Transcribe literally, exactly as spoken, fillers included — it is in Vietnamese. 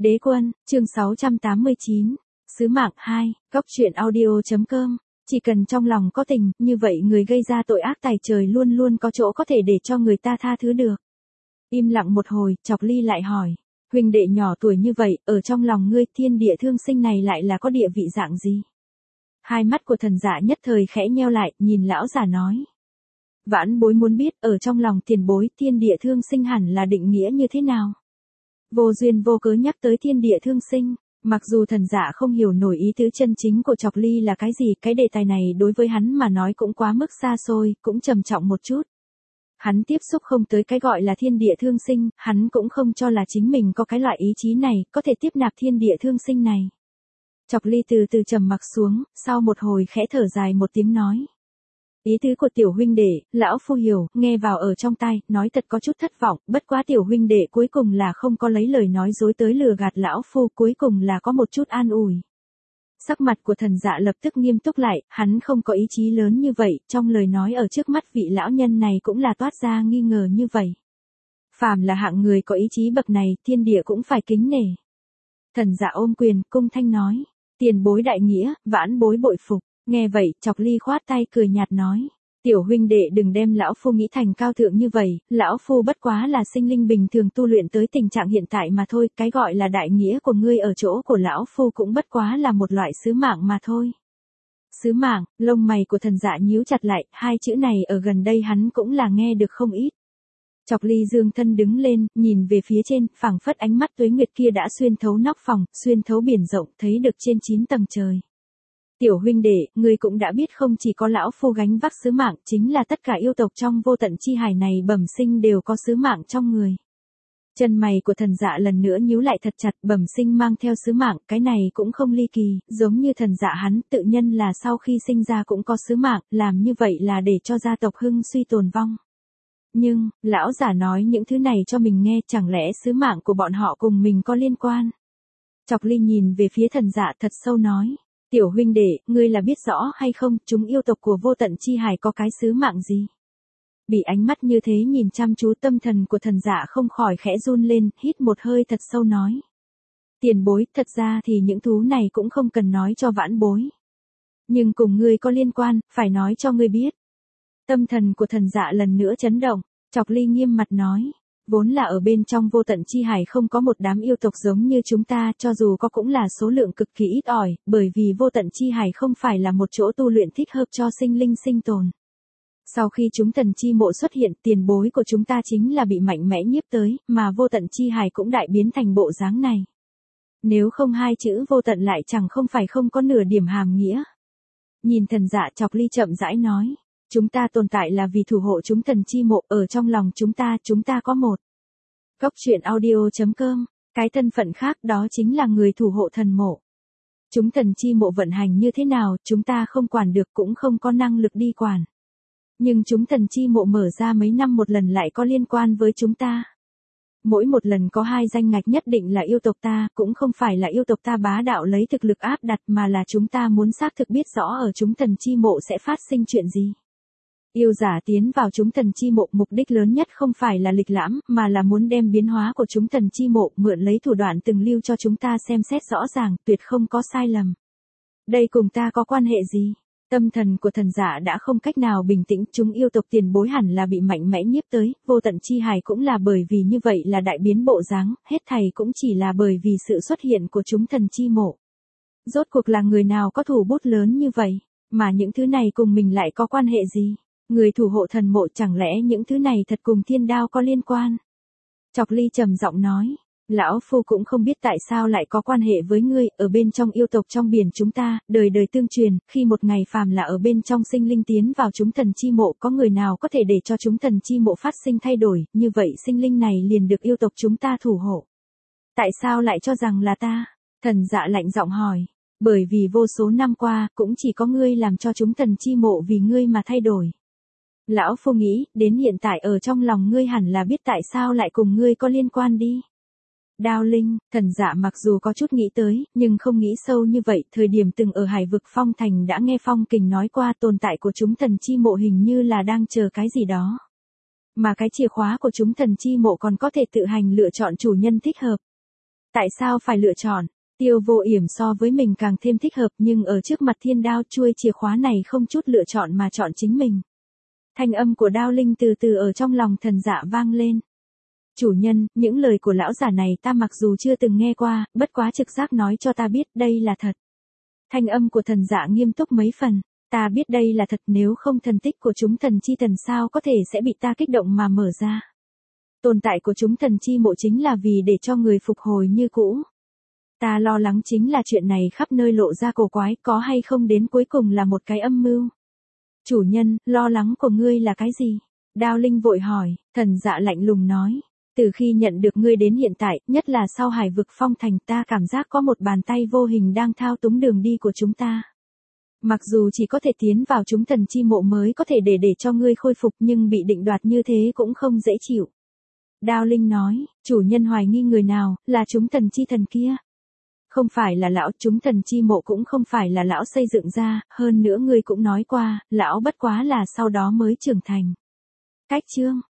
Đế quân, chương sáu trăm tám mươi chín, Sứ mạng hai, góc truyện audio.com, chỉ cần trong lòng có tình, như vậy người gây ra tội ác tày trời luôn luôn có chỗ có thể để cho người ta tha thứ được. Im lặng một hồi, Chọc Ly lại hỏi, huynh đệ nhỏ tuổi như vậy, ở trong lòng ngươi thiên địa thương sinh này lại là có địa vị dạng gì? Hai mắt của thần dạ nhất thời khẽ nheo lại, nhìn lão giả nói. Vãn bối muốn biết, ở trong lòng tiền bối thiên địa thương sinh hẳn là định nghĩa như thế nào? Vô duyên vô cớ nhắc tới thiên địa thương sinh, mặc dù thần dạ không hiểu nổi ý tứ chân chính của Chọc Ly là cái gì, cái đề tài này đối với hắn mà nói cũng quá mức xa xôi, cũng trầm trọng một chút. Hắn tiếp xúc không tới cái gọi là thiên địa thương sinh, hắn cũng không cho là chính mình có cái loại ý chí này, có thể tiếp nạp thiên địa thương sinh này. Chọc Ly từ từ trầm mặc xuống, sau một hồi khẽ thở dài một tiếng nói. Ý tứ của tiểu huynh đệ, lão phu hiểu, nghe vào ở trong tai, nói thật có chút thất vọng, bất quá tiểu huynh đệ cuối cùng là không có lấy lời nói dối tới lừa gạt lão phu, cuối cùng là có một chút an ủi. Sắc mặt của thần dạ lập tức nghiêm túc lại, hắn không có ý chí lớn như vậy, trong lời nói ở trước mắt vị lão nhân này cũng là toát ra nghi ngờ như vậy. Phàm là hạng người có ý chí bậc này, thiên địa cũng phải kính nể. Thần dạ ôm quyền, cung thanh nói, tiền bối đại nghĩa, vãn bối bội phục. Nghe vậy, Chọc Ly khoát tay cười nhạt nói, tiểu huynh đệ đừng đem lão phu nghĩ thành cao thượng như vậy, lão phu bất quá là sinh linh bình thường tu luyện tới tình trạng hiện tại mà thôi, cái gọi là đại nghĩa của ngươi ở chỗ của lão phu cũng bất quá là một loại sứ mạng mà thôi. Sứ mạng, lông mày của thần dạ nhíu chặt lại, hai chữ này ở gần đây hắn cũng là nghe được không ít. Chọc Ly dương thân đứng lên, nhìn về phía trên, phảng phất ánh mắt tuế nguyệt kia đã xuyên thấu nóc phòng, xuyên thấu biển rộng, thấy được trên chín tầng trời. Tiểu huynh đệ, ngươi cũng đã biết không chỉ có lão phu gánh vác sứ mạng, chính là tất cả yêu tộc trong vô tận chi hải này bẩm sinh đều có sứ mạng trong người. Chân mày của thần dạ lần nữa nhíu lại thật chặt, bẩm sinh mang theo sứ mạng, cái này cũng không ly kỳ, giống như thần dạ hắn tự nhân là sau khi sinh ra cũng có sứ mạng, làm như vậy là để cho gia tộc hưng suy tồn vong. Nhưng, lão giả nói những thứ này cho mình nghe, chẳng lẽ sứ mạng của bọn họ cùng mình có liên quan? Chọc Ly nhìn về phía thần dạ thật sâu nói. Tiểu huynh đệ, ngươi là biết rõ hay không, chúng yêu tộc của vô tận chi hải có cái sứ mạng gì? Bị ánh mắt như thế nhìn chăm chú, tâm thần của thần dạ không khỏi khẽ run lên, hít một hơi thật sâu nói. Tiền bối, thật ra thì những thú này cũng không cần nói cho vãn bối. Nhưng cùng ngươi có liên quan, phải nói cho ngươi biết. Tâm thần của thần dạ lần nữa chấn động, Chọc Ly nghiêm mặt nói. Vốn là ở bên trong vô tận chi hải không có một đám yêu tộc giống như chúng ta, cho dù có cũng là số lượng cực kỳ ít ỏi, bởi vì vô tận chi hải không phải là một chỗ tu luyện thích hợp cho sinh linh sinh tồn. Sau khi chúng thần chi mộ xuất hiện, tiền bối của chúng ta chính là bị mạnh mẽ nhiếp tới, mà vô tận chi hải cũng đại biến thành bộ dáng này. Nếu không hai chữ vô tận lại chẳng không phải không có nửa điểm hàm nghĩa. Nhìn thần dạ, Chọc Ly chậm rãi nói. Chúng ta tồn tại là vì thủ hộ chúng thần chi mộ, ở trong lòng chúng ta, chúng ta có một. Góc truyện audio.com, cái thân phận khác đó chính là người thủ hộ thần mộ. Chúng thần chi mộ vận hành như thế nào, chúng ta không quản được cũng không có năng lực đi quản. Nhưng chúng thần chi mộ mở ra mấy năm một lần lại có liên quan với chúng ta. Mỗi một lần có hai danh ngạch nhất định là yêu tộc ta, cũng không phải là yêu tộc ta bá đạo lấy thực lực áp đặt mà là chúng ta muốn xác thực biết rõ ở chúng thần chi mộ sẽ phát sinh chuyện gì. Yêu giả tiến vào chúng thần chi mộ, mục đích lớn nhất không phải là lịch lãm, mà là muốn đem biến hóa của chúng thần chi mộ, mượn lấy thủ đoạn từng lưu cho chúng ta xem xét rõ ràng, tuyệt không có sai lầm. Đây cùng ta có quan hệ gì? Tâm thần của thần giả đã không cách nào bình tĩnh, chúng yêu tộc tiền bối hẳn là bị mạnh mẽ nhiếp tới, vô tận chi hải cũng là bởi vì như vậy là đại biến bộ dáng, hết thảy cũng chỉ là bởi vì sự xuất hiện của chúng thần chi mộ. Rốt cuộc là người nào có thủ bút lớn như vậy, mà những thứ này cùng mình lại có quan hệ gì? Người thủ hộ thần mộ, chẳng lẽ những thứ này thật cùng thiên đao có liên quan? Chọc Ly trầm giọng nói, lão phu cũng không biết tại sao lại có quan hệ với ngươi, ở bên trong yêu tộc trong biển chúng ta, đời đời tương truyền, khi một ngày phàm là ở bên trong sinh linh tiến vào chúng thần chi mộ, có người nào có thể để cho chúng thần chi mộ phát sinh thay đổi, như vậy sinh linh này liền được yêu tộc chúng ta thủ hộ. Tại sao lại cho rằng là ta? Thần dạ lạnh giọng hỏi, bởi vì vô số năm qua, cũng chỉ có ngươi làm cho chúng thần chi mộ vì ngươi mà thay đổi. Lão phu nghĩ, đến hiện tại ở trong lòng ngươi hẳn là biết tại sao lại cùng ngươi có liên quan đi. Đao Linh, thần dạ mặc dù có chút nghĩ tới, nhưng không nghĩ sâu như vậy, thời điểm từng ở hải vực Phong Thành đã nghe Phong Kình nói qua tồn tại của chúng thần chi mộ hình như là đang chờ cái gì đó. Mà cái chìa khóa của chúng thần chi mộ còn có thể tự hành lựa chọn chủ nhân thích hợp. Tại sao phải lựa chọn? Tiêu Vô Yểm so với mình càng thêm thích hợp, nhưng ở trước mặt thiên đao chuôi chìa khóa này không chút lựa chọn mà chọn chính mình. Thanh âm của Đao Linh từ từ ở trong lòng Thần Dạ vang lên. Chủ nhân, những lời của lão giả này ta mặc dù chưa từng nghe qua, bất quá trực giác nói cho ta biết đây là thật. Thanh âm của Thần Dạ nghiêm túc mấy phần. Ta biết đây là thật, nếu không thần tích của chúng thần chi thần sao có thể sẽ bị ta kích động mà mở ra. Tồn tại của chúng thần chi mộ chính là vì để cho người phục hồi như cũ. Ta lo lắng chính là chuyện này khắp nơi lộ ra cổ quái, có hay không đến cuối cùng là một cái âm mưu. Chủ nhân, lo lắng của ngươi là cái gì? Đao Linh vội hỏi. Thần Dạ lạnh lùng nói. Từ khi nhận được ngươi đến hiện tại, nhất là sau Hải vực phong thành, ta cảm giác có một bàn tay vô hình đang thao túng đường đi của chúng ta. Mặc dù chỉ có thể tiến vào chúng thần chi mộ mới có thể để để cho ngươi khôi phục, nhưng bị định đoạt như thế cũng không dễ chịu. Đao Linh nói, chủ nhân hoài nghi người nào, là chúng thần chi thần kia. Không phải là lão, chúng thần chi mộ cũng không phải là lão xây dựng ra, hơn nữa ngươi cũng nói qua, lão bất quá là sau đó mới trưởng thành. Cách chương